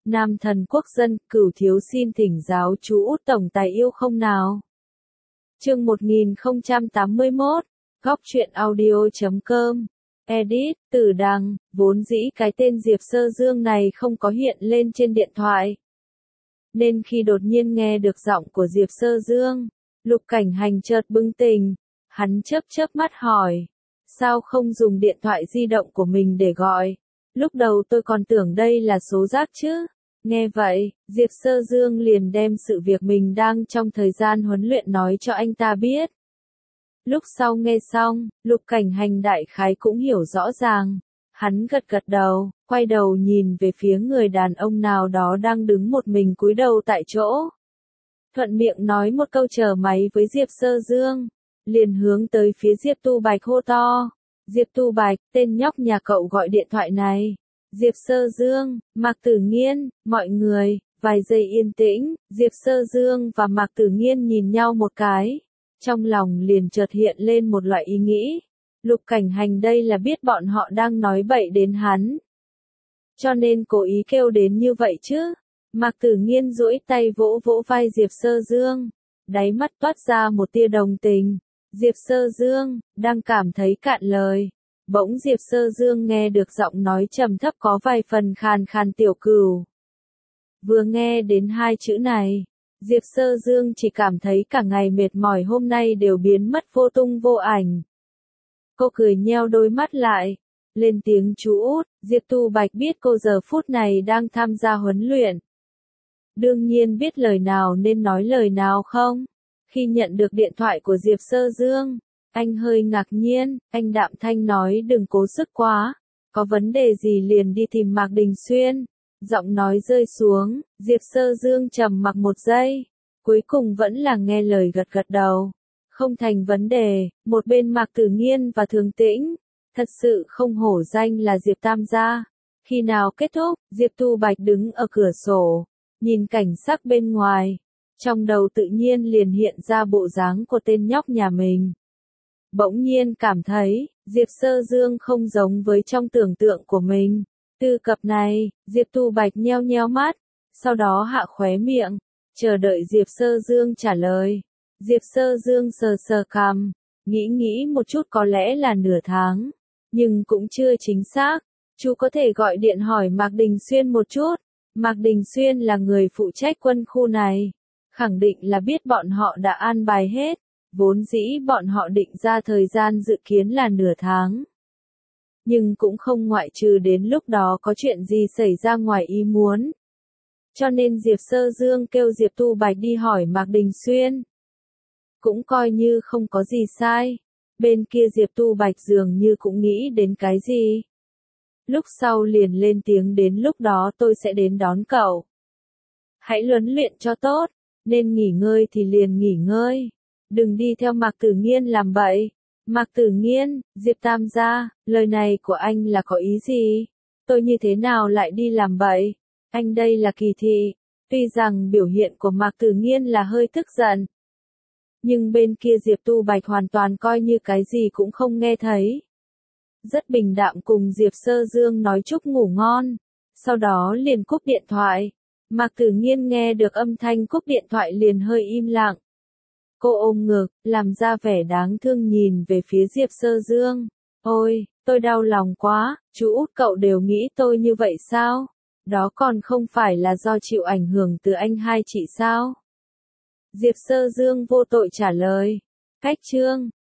Nam thần quốc dân, Cửu thiếu xin thỉnh giáo chú Út tổng tài yêu không nào. Chương 1081, Góc truyện audio.com. Edit, Tử Đằng, vốn dĩ cái tên Diệp Sơ Dương này không có hiện lên trên điện thoại. Nên khi đột nhiên nghe được giọng của Diệp Sơ Dương, Lục Cảnh Hành chợt bừng tỉnh, hắn chớp mắt hỏi, sao không dùng điện thoại di động của mình để gọi? Lúc đầu tôi còn tưởng đây là số rác chứ. Nghe vậy, Diệp Sơ Dương liền đem sự việc mình đang trong thời gian huấn luyện nói cho anh ta biết. Lúc sau nghe xong, Lục Cảnh Hành đại khái cũng hiểu rõ ràng. Hắn gật đầu, quay đầu nhìn về phía người đàn ông nào đó đang đứng một mình cúi đầu tại chỗ. Thuận miệng nói một câu chờ máy với Diệp Sơ Dương, liền hướng tới phía Diệp Tu Bạch hô to. Diệp Tu Bạch, tên nhóc nhà cậu gọi điện thoại này. Diệp Sơ Dương, Mạc Tử Nghiên, mọi người, vài giây yên tĩnh, Diệp Sơ Dương và Mạc Tử Nghiên nhìn nhau một cái. Trong lòng liền chợt hiện lên một loại ý nghĩ. Lục Cảnh Hành đây là biết bọn họ đang nói bậy đến hắn. Cho nên cố ý kêu đến như vậy chứ. Mạc Tử Nghiên duỗi tay vỗ vỗ vai Diệp Sơ Dương. Đáy mắt toát ra một tia đồng tình. Diệp Sơ Dương, đang cảm thấy cạn lời. Bỗng Diệp Sơ Dương nghe được giọng nói trầm thấp có vài phần khàn khàn tiểu cửu. Vừa nghe đến hai chữ này, Diệp Sơ Dương chỉ cảm thấy cả ngày mệt mỏi hôm nay đều biến mất vô tung vô ảnh. Cô cười nheo đôi mắt lại, lên tiếng chú Út. Diệp Tu Bạch biết cô giờ phút này đang tham gia huấn luyện. Đương nhiên biết lời nào nên nói lời nào không. Khi nhận được điện thoại của Diệp Sơ Dương, anh hơi ngạc nhiên, anh đạm thanh nói đừng cố sức quá, có vấn đề gì liền đi tìm Mạc Đình Xuyên. Giọng nói rơi xuống, Diệp Sơ Dương trầm mặc một giây, cuối cùng vẫn là nghe lời gật đầu. Không thành vấn đề, một bên Mạc Tử Nghiên và Thường Tĩnh, thật sự không hổ danh là Diệp Tam gia. Khi nào kết thúc, Diệp Tu Bạch đứng ở cửa sổ, nhìn cảnh sắc bên ngoài, trong đầu tự nhiên liền hiện ra bộ dáng của tên nhóc nhà mình. Bỗng nhiên cảm thấy, Diệp Sơ Dương không giống với trong tưởng tượng của mình. Từ cặp này, Diệp Tu Bạch nheo mắt, sau đó hạ khóe miệng, chờ đợi Diệp Sơ Dương trả lời. Diệp Sơ Dương sờ cằm, nghĩ một chút có lẽ là nửa tháng, nhưng cũng chưa chính xác. Chú có thể gọi điện hỏi Mạc Đình Xuyên một chút. Mạc Đình Xuyên là người phụ trách quân khu này, khẳng định là biết bọn họ đã an bài hết. Vốn dĩ bọn họ định ra thời gian dự kiến là nửa tháng. Nhưng cũng không ngoại trừ đến lúc đó có chuyện gì xảy ra ngoài ý muốn. Cho nên Diệp Sơ Dương kêu Diệp Tu Bạch đi hỏi Mạc Đình Xuyên. Cũng coi như không có gì sai. Bên kia Diệp Tu Bạch dường như cũng nghĩ đến cái gì. Lúc sau liền lên tiếng đến lúc đó tôi sẽ đến đón cậu. Hãy huấn luyện cho tốt, nên nghỉ ngơi thì liền nghỉ ngơi. Đừng đi theo Mạc Tử Nghiên làm bậy. Mạc Tử Nghiên, Diệp Tam gia, lời này của anh là có ý gì? Tôi như thế nào lại đi làm bậy? Anh đây là kỳ thị. Tuy rằng biểu hiện của Mạc Tử Nghiên là hơi tức giận. Nhưng bên kia Diệp Tu Bạch hoàn toàn coi như cái gì cũng không nghe thấy. Rất bình đạm cùng Diệp Sơ Dương nói chúc ngủ ngon. Sau đó liền cúp điện thoại. Mạc Tử Nghiên nghe được âm thanh cúp điện thoại liền hơi im lặng. Cô ôm ngực, làm ra vẻ đáng thương nhìn về phía Diệp Sơ Dương. Ôi, tôi đau lòng quá, chú Út cậu đều nghĩ tôi như vậy sao? Đó còn không phải là do chịu ảnh hưởng từ anh hai chị sao? Diệp Sơ Dương vô tội trả lời. Cách chương